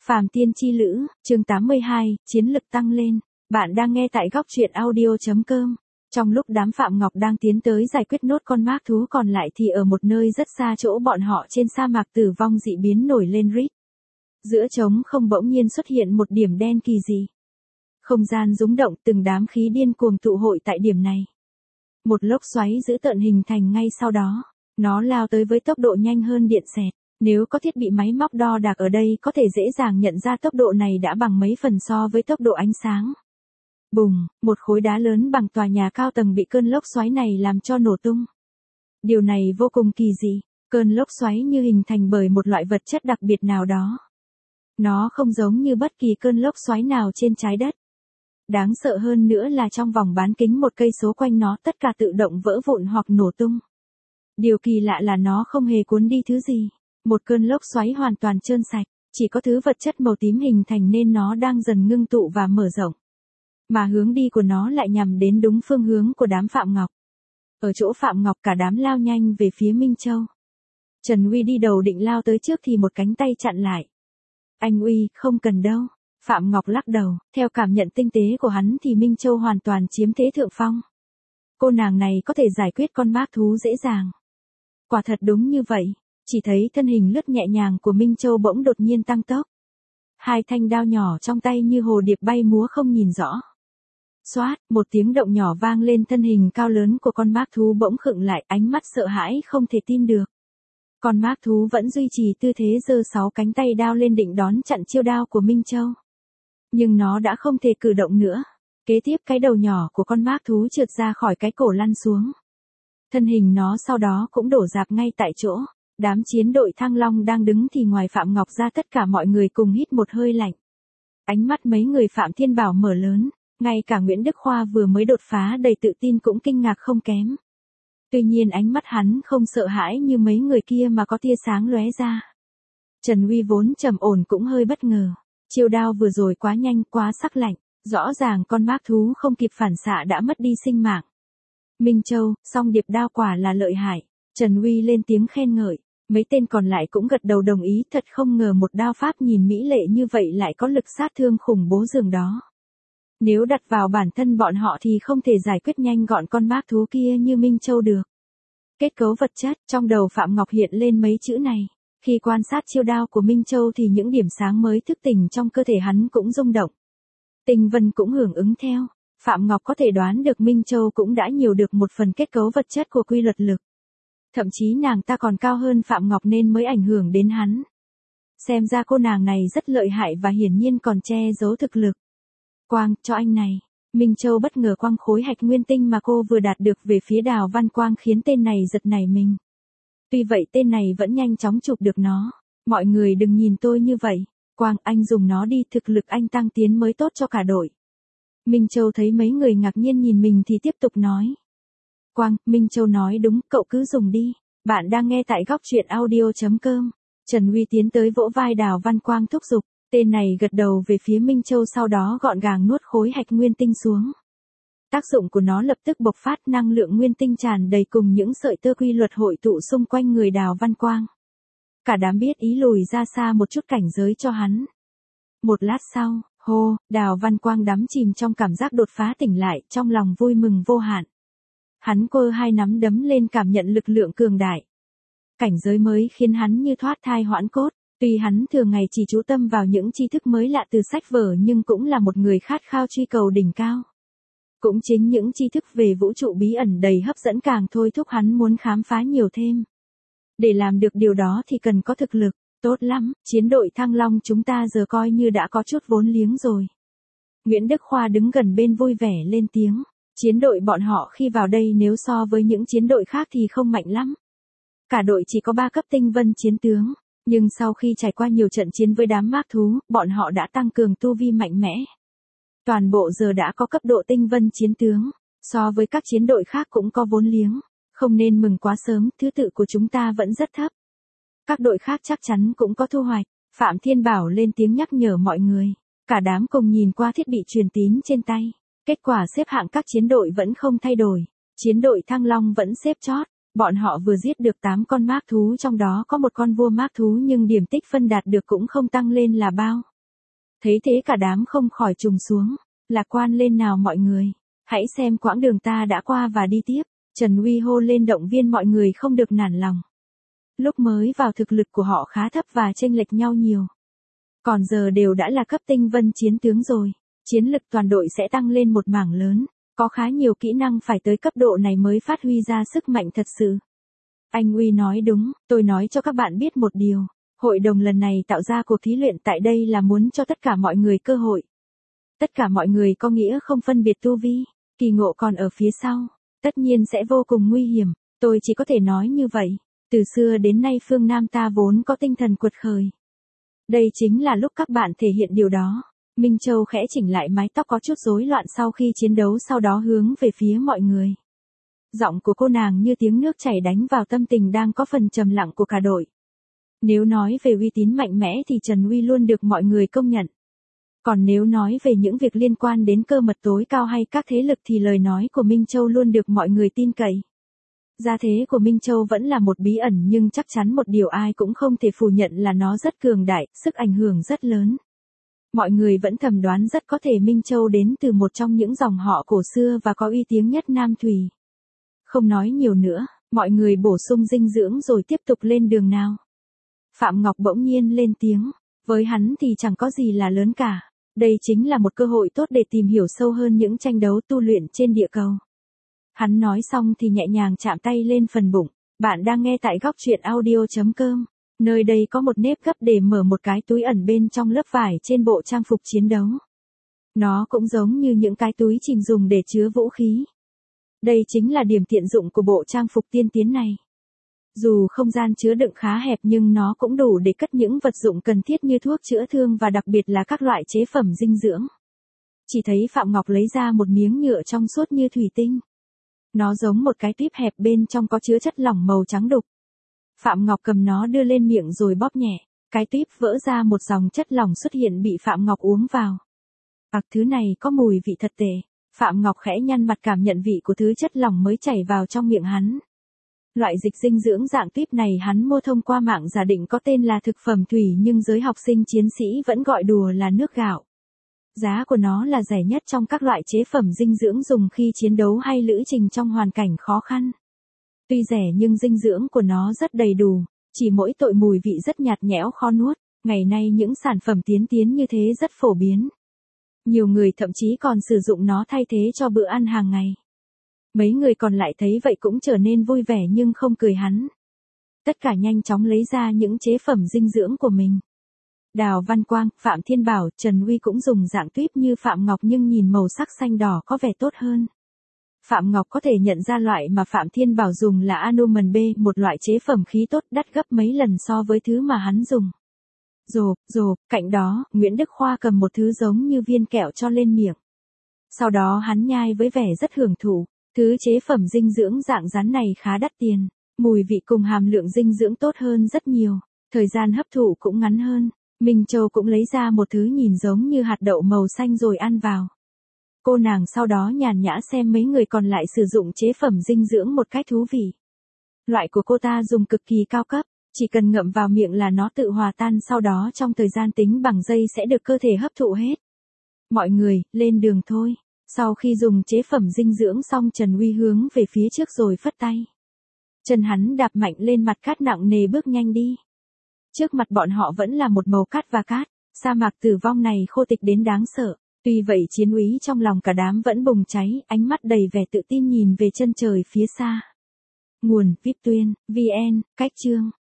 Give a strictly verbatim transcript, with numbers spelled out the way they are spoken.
Phàm Tiên Chi Lữ, chương tám mươi hai, chiến lực tăng lên. Bạn đang nghe tại góc truyện audio chấm com. Trong lúc đám Phạm Ngọc đang tiến tới giải quyết nốt con mác thú còn lại thì ở một nơi rất xa chỗ bọn họ trên sa mạc tử vong dị biến nổi lên rít. Giữa trống không bỗng nhiên xuất hiện một điểm đen kỳ dị. Không gian rúng động, từng đám khí điên cuồng tụ hội tại điểm này. Một lốc xoáy dữ tợn hình thành ngay sau đó. Nó lao tới với tốc độ nhanh hơn điện xẹt. Nếu có thiết bị máy móc đo đạc ở đây có thể dễ dàng nhận ra tốc độ này đã bằng mấy phần so với tốc độ ánh sáng. Bùng, một khối đá lớn bằng tòa nhà cao tầng bị cơn lốc xoáy này làm cho nổ tung. Điều này vô cùng kỳ dị, cơn lốc xoáy như hình thành bởi một loại vật chất đặc biệt nào đó. Nó không giống như bất kỳ cơn lốc xoáy nào trên trái đất. Đáng sợ hơn nữa là trong vòng bán kính một cây số quanh nó tất cả tự động vỡ vụn hoặc nổ tung. Điều kỳ lạ là nó không hề cuốn đi thứ gì. Một cơn lốc xoáy hoàn toàn trơn sạch, chỉ có thứ vật chất màu tím hình thành nên nó đang dần ngưng tụ và mở rộng. Mà hướng đi của nó lại nhằm đến đúng phương hướng của đám Phạm Ngọc. Ở chỗ Phạm Ngọc cả đám lao nhanh về phía Minh Châu. Trần Uy đi đầu định lao tới trước thì một cánh tay chặn lại. Anh Uy, không cần đâu. Phạm Ngọc lắc đầu, theo cảm nhận tinh tế của hắn thì Minh Châu hoàn toàn chiếm thế thượng phong. Cô nàng này có thể giải quyết con mác thú dễ dàng. Quả thật đúng như vậy. Chỉ thấy thân hình lướt nhẹ nhàng của Minh Châu bỗng đột nhiên tăng tốc. Hai thanh đao nhỏ trong tay như hồ điệp bay múa không nhìn rõ. Xoát, một tiếng động nhỏ vang lên, thân hình cao lớn của con mác thú bỗng khựng lại, ánh mắt sợ hãi không thể tin được. Con mác thú vẫn duy trì tư thế giơ sáu cánh tay đao lên định đón chặn chiêu đao của Minh Châu. Nhưng nó đã không thể cử động nữa. Kế tiếp cái đầu nhỏ của con mác thú trượt ra khỏi cái cổ lăn xuống. Thân hình nó sau đó cũng đổ rạp ngay tại chỗ. Đám chiến đội Thăng Long đang đứng thì ngoài Phạm Ngọc ra tất cả mọi người cùng hít một hơi lạnh. Ánh mắt mấy người Phạm Thiên Bảo mở lớn, ngay cả Nguyễn Đức Khoa vừa mới đột phá đầy tự tin cũng kinh ngạc không kém. Tuy nhiên ánh mắt hắn không sợ hãi như mấy người kia mà có tia sáng lóe ra. Trần Uy vốn trầm ổn cũng hơi bất ngờ, chiêu đao vừa rồi quá nhanh quá sắc lạnh, rõ ràng con mác thú không kịp phản xạ đã mất đi sinh mạng. Minh Châu, song điệp đao quả là lợi hại. Trần Uy lên tiếng khen ngợi, mấy tên còn lại cũng gật đầu đồng ý, thật không ngờ một đao pháp nhìn mỹ lệ như vậy lại có lực sát thương khủng bố dường đó. Nếu đặt vào bản thân bọn họ thì không thể giải quyết nhanh gọn con mác thú kia như Minh Châu được. Kết cấu vật chất, trong đầu Phạm Ngọc hiện lên mấy chữ này, khi quan sát chiêu đao của Minh Châu thì những điểm sáng mới thức tỉnh trong cơ thể hắn cũng rung động. Tinh Vân cũng hưởng ứng theo, Phạm Ngọc có thể đoán được Minh Châu cũng đã nhiều được một phần kết cấu vật chất của quy luật lực. Thậm chí nàng ta còn cao hơn Phạm Ngọc nên mới ảnh hưởng đến hắn. Xem ra cô nàng này rất lợi hại và hiển nhiên còn che giấu thực lực. Quang, cho anh này. Minh Châu bất ngờ quăng khối hạch nguyên tinh mà cô vừa đạt được về phía Đào Văn Quang khiến tên này giật nảy mình. Tuy vậy tên này vẫn nhanh chóng chụp được nó. Mọi người đừng nhìn tôi như vậy. Quang, anh dùng nó đi, thực lực anh tăng tiến mới tốt cho cả đội. Minh Châu thấy mấy người ngạc nhiên nhìn mình thì tiếp tục nói. Quang, Minh Châu nói đúng, cậu cứ dùng đi. Bạn đang nghe tại góc truyện audio chấm com. Trần Uy tiến tới vỗ vai Đào Văn Quang thúc giục. Tên này gật đầu về phía Minh Châu sau đó gọn gàng nuốt khối hạch nguyên tinh xuống. Tác dụng của nó lập tức bộc phát, năng lượng nguyên tinh tràn đầy cùng những sợi tơ quy luật hội tụ xung quanh người Đào Văn Quang. Cả đám biết ý lùi ra xa một chút cảnh giới cho hắn. Một lát sau, hô, Đào Văn Quang đắm chìm trong cảm giác đột phá tỉnh lại, trong lòng vui mừng vô hạn. Hắn cơ hai nắm đấm lên cảm nhận lực lượng cường đại. Cảnh giới mới khiến hắn như thoát thai hoãn cốt, tuy hắn thường ngày chỉ chú tâm vào những tri thức mới lạ từ sách vở nhưng cũng là một người khát khao truy cầu đỉnh cao. Cũng chính những tri thức về vũ trụ bí ẩn đầy hấp dẫn càng thôi thúc hắn muốn khám phá nhiều thêm. Để làm được điều đó thì cần có thực lực, tốt lắm, chiến đội Thăng Long chúng ta giờ coi như đã có chút vốn liếng rồi. Nguyễn Đức Khoa đứng gần bên vui vẻ lên tiếng. Chiến đội bọn họ khi vào đây nếu so với những chiến đội khác thì không mạnh lắm. Cả đội chỉ có ba cấp tinh vân chiến tướng, nhưng sau khi trải qua nhiều trận chiến với đám mác thú, bọn họ đã tăng cường tu vi mạnh mẽ. Toàn bộ giờ đã có cấp độ tinh vân chiến tướng, so với các chiến đội khác cũng có vốn liếng, không nên mừng quá sớm, thứ tự của chúng ta vẫn rất thấp. Các đội khác chắc chắn cũng có thu hoạch, Phạm Thiên Bảo lên tiếng nhắc nhở mọi người, cả đám cùng nhìn qua thiết bị truyền tín trên tay. Kết quả xếp hạng các chiến đội vẫn không thay đổi. Chiến đội Thăng Long vẫn xếp chót. Bọn họ vừa giết được tám con mác thú, trong đó có một con vua mác thú nhưng điểm tích phân đạt được cũng không tăng lên là bao. Thấy thế cả đám không khỏi trùng xuống. Lạc quan lên nào mọi người. Hãy xem quãng đường ta đã qua và đi tiếp. Trần Uy hô lên động viên mọi người không được nản lòng. Lúc mới vào thực lực của họ khá thấp và chênh lệch nhau nhiều. Còn giờ đều đã là cấp tinh vân chiến tướng rồi. Chiến lực toàn đội sẽ tăng lên một mảng lớn. Có khá nhiều kỹ năng phải tới cấp độ này mới phát huy ra sức mạnh thật sự. Anh Uy nói đúng, tôi nói cho các bạn biết một điều. Hội đồng lần này tạo ra cuộc thí luyện tại đây là muốn cho tất cả mọi người cơ hội. Tất cả mọi người có nghĩa không phân biệt tu vi, kỳ ngộ còn ở phía sau. Tất nhiên sẽ vô cùng nguy hiểm, tôi chỉ có thể nói như vậy. Từ xưa đến nay phương Nam ta vốn có tinh thần quật khởi. Đây chính là lúc các bạn thể hiện điều đó. Minh Châu khẽ chỉnh lại mái tóc có chút rối loạn sau khi chiến đấu, sau đó hướng về phía mọi người. Giọng của cô nàng như tiếng nước chảy đánh vào tâm tình đang có phần trầm lặng của cả đội. Nếu nói về uy tín mạnh mẽ thì Trần Uy luôn được mọi người công nhận. Còn nếu nói về những việc liên quan đến cơ mật tối cao hay các thế lực thì lời nói của Minh Châu luôn được mọi người tin cậy. Gia thế của Minh Châu vẫn là một bí ẩn, nhưng chắc chắn một điều ai cũng không thể phủ nhận là nó rất cường đại, sức ảnh hưởng rất lớn. Mọi người vẫn thầm đoán rất có thể Minh Châu đến từ một trong những dòng họ cổ xưa và có uy tiếng nhất Nam Thùy. Không nói nhiều nữa, mọi người bổ sung dinh dưỡng rồi tiếp tục lên đường nào. Phạm Ngọc bỗng nhiên lên tiếng, với hắn thì chẳng có gì là lớn cả. Đây chính là một cơ hội tốt để tìm hiểu sâu hơn những tranh đấu tu luyện trên địa cầu. Hắn nói xong thì nhẹ nhàng chạm tay lên phần bụng. Bạn đang nghe tại góc truyện audio chấm com. Nơi đây có một nếp gấp để mở một cái túi ẩn bên trong lớp vải trên bộ trang phục chiến đấu. Nó cũng giống như những cái túi trình dùng để chứa vũ khí. Đây chính là điểm tiện dụng của bộ trang phục tiên tiến này. Dù không gian chứa đựng khá hẹp nhưng nó cũng đủ để cất những vật dụng cần thiết như thuốc chữa thương và đặc biệt là các loại chế phẩm dinh dưỡng. Chỉ thấy Phạm Ngọc lấy ra một miếng nhựa trong suốt như thủy tinh. Nó giống một cái tuyếp hẹp, bên trong có chứa chất lỏng màu trắng đục. Phạm Ngọc cầm nó đưa lên miệng rồi bóp nhẹ. Cái tuyếp vỡ ra, một dòng chất lỏng xuất hiện bị Phạm Ngọc uống vào. Ặc, thứ này có mùi vị thật tệ. Phạm Ngọc khẽ nhăn mặt cảm nhận vị của thứ chất lỏng mới chảy vào trong miệng hắn. Loại dịch dinh dưỡng dạng tuyếp này hắn mua thông qua mạng, giả định có tên là thực phẩm thủy nhưng giới học sinh chiến sĩ vẫn gọi đùa là nước gạo. Giá của nó là rẻ nhất trong các loại chế phẩm dinh dưỡng dùng khi chiến đấu hay lữ trình trong hoàn cảnh khó khăn. Tuy rẻ nhưng dinh dưỡng của nó rất đầy đủ, chỉ mỗi tội mùi vị rất nhạt nhẽo khó nuốt. Ngày nay những sản phẩm tiến tiến như thế rất phổ biến. Nhiều người thậm chí còn sử dụng nó thay thế cho bữa ăn hàng ngày. Mấy người còn lại thấy vậy cũng trở nên vui vẻ nhưng không cười hắn. Tất cả nhanh chóng lấy ra những chế phẩm dinh dưỡng của mình. Đào Văn Quang, Phạm Thiên Bảo, Trần Uy cũng dùng dạng tuyếp như Phạm Ngọc nhưng nhìn màu sắc xanh đỏ có vẻ tốt hơn. Phạm Ngọc có thể nhận ra loại mà Phạm Thiên Bảo dùng là Anuman B, một loại chế phẩm khí tốt đắt gấp mấy lần so với thứ mà hắn dùng. Rộp, rộp, cạnh đó, Nguyễn Đức Khoa cầm một thứ giống như viên kẹo cho lên miệng. Sau đó hắn nhai với vẻ rất hưởng thụ. Thứ chế phẩm dinh dưỡng dạng rắn này khá đắt tiền, mùi vị cùng hàm lượng dinh dưỡng tốt hơn rất nhiều, thời gian hấp thụ cũng ngắn hơn. Minh Châu cũng lấy ra một thứ nhìn giống như hạt đậu màu xanh rồi ăn vào. Cô nàng sau đó nhàn nhã xem mấy người còn lại sử dụng chế phẩm dinh dưỡng một cách thú vị. Loại của cô ta dùng cực kỳ cao cấp, chỉ cần ngậm vào miệng là nó tự hòa tan, sau đó trong thời gian tính bằng giây sẽ được cơ thể hấp thụ hết. Mọi người, lên đường thôi. Sau khi dùng chế phẩm dinh dưỡng xong, Trần Uy hướng về phía trước rồi phất tay. Chân hắn đạp mạnh lên mặt cát nặng nề, bước nhanh đi. Trước mặt bọn họ vẫn là một màu cát và cát, sa mạc tử vong này khô tịch đến đáng sợ. Tuy vậy chiến úy trong lòng cả đám vẫn bùng cháy, ánh mắt đầy vẻ tự tin nhìn về chân trời phía xa. Nguồn: Vip Tuyên, vê en, cách chương.